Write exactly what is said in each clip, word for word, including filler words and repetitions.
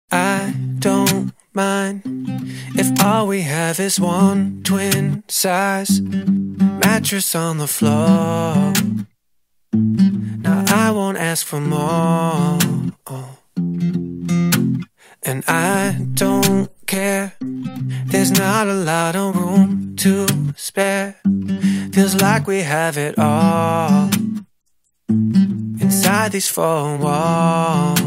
I don't mind if all we have is one twin size mattress on the floor. Now I won't ask for more, and I don't care. There's not a lot of room to spare. Feels like we have it all inside these four walls.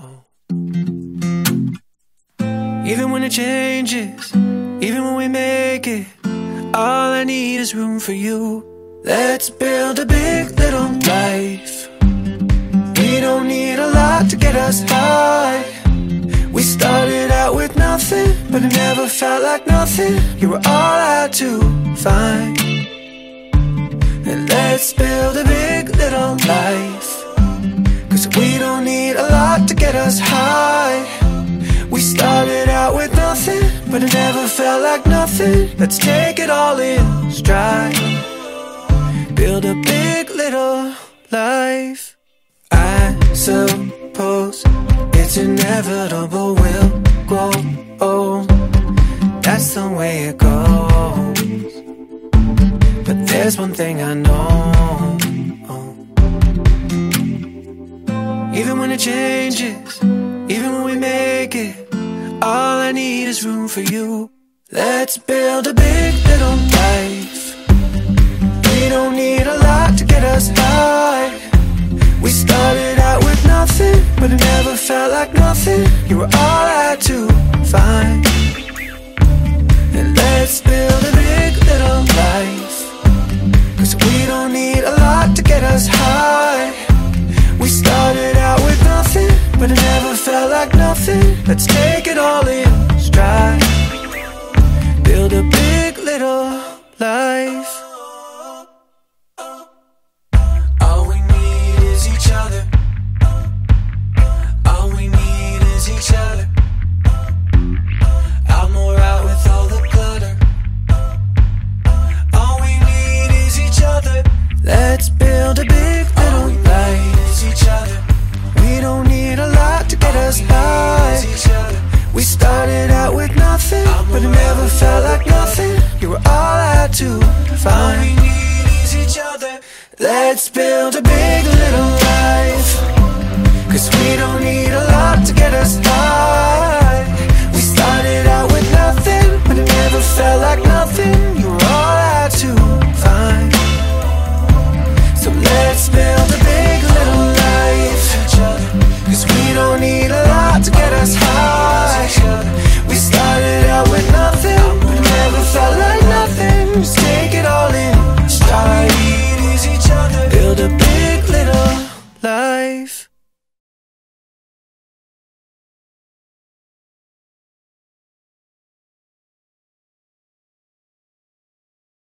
Even when it changes, even when we make it, all I need is room for you. Let's build a big little life. We don't need a lot to get us high. We started out with nothing, but it never felt like nothing. You were all I had to find. And let's build a big little life, 'cause we don't need a lot to get us high. We started out with nothing, but it never felt like nothing. Let's take it all in stride. Build a big little life. I suppose it's inevitable we'll grow old. That's the way it goes. But there's one thing I know. Even when it changes, even when we make it, all I need is room for you. Let's build a big little life. We don't need a lot to get us high. We started out with nothing, but it never felt like nothing. You were all I had to find. And let's build a big little life, 'cause we don't need a lot to get us high. We started out with nothing, but it never felt like nothing. Let's take it all in stride. Build a big little life. All we need is each other. All we need is each other. Out more out with all the clutter. All we need is each other. Let's build a big little life. Each other. We don't need a lot to get us high. We started out with nothing, but it never felt like nothing. You were all I had to find. All we need is each other. Let's build a big little life, 'cause we don't